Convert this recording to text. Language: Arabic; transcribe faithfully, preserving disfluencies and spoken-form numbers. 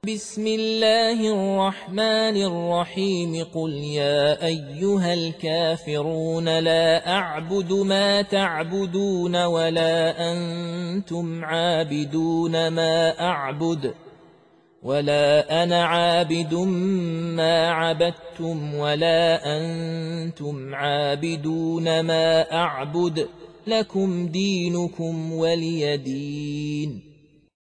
بسم الله الرحمن الرحيم قل يا أيها الكافرون لا أعبد ما تعبدون ولا أنتم عابدون ما أعبد ولا أنا عابد ما عبدتم ولا أنتم عابدون ما أعبد لكم دينكم ولي دين.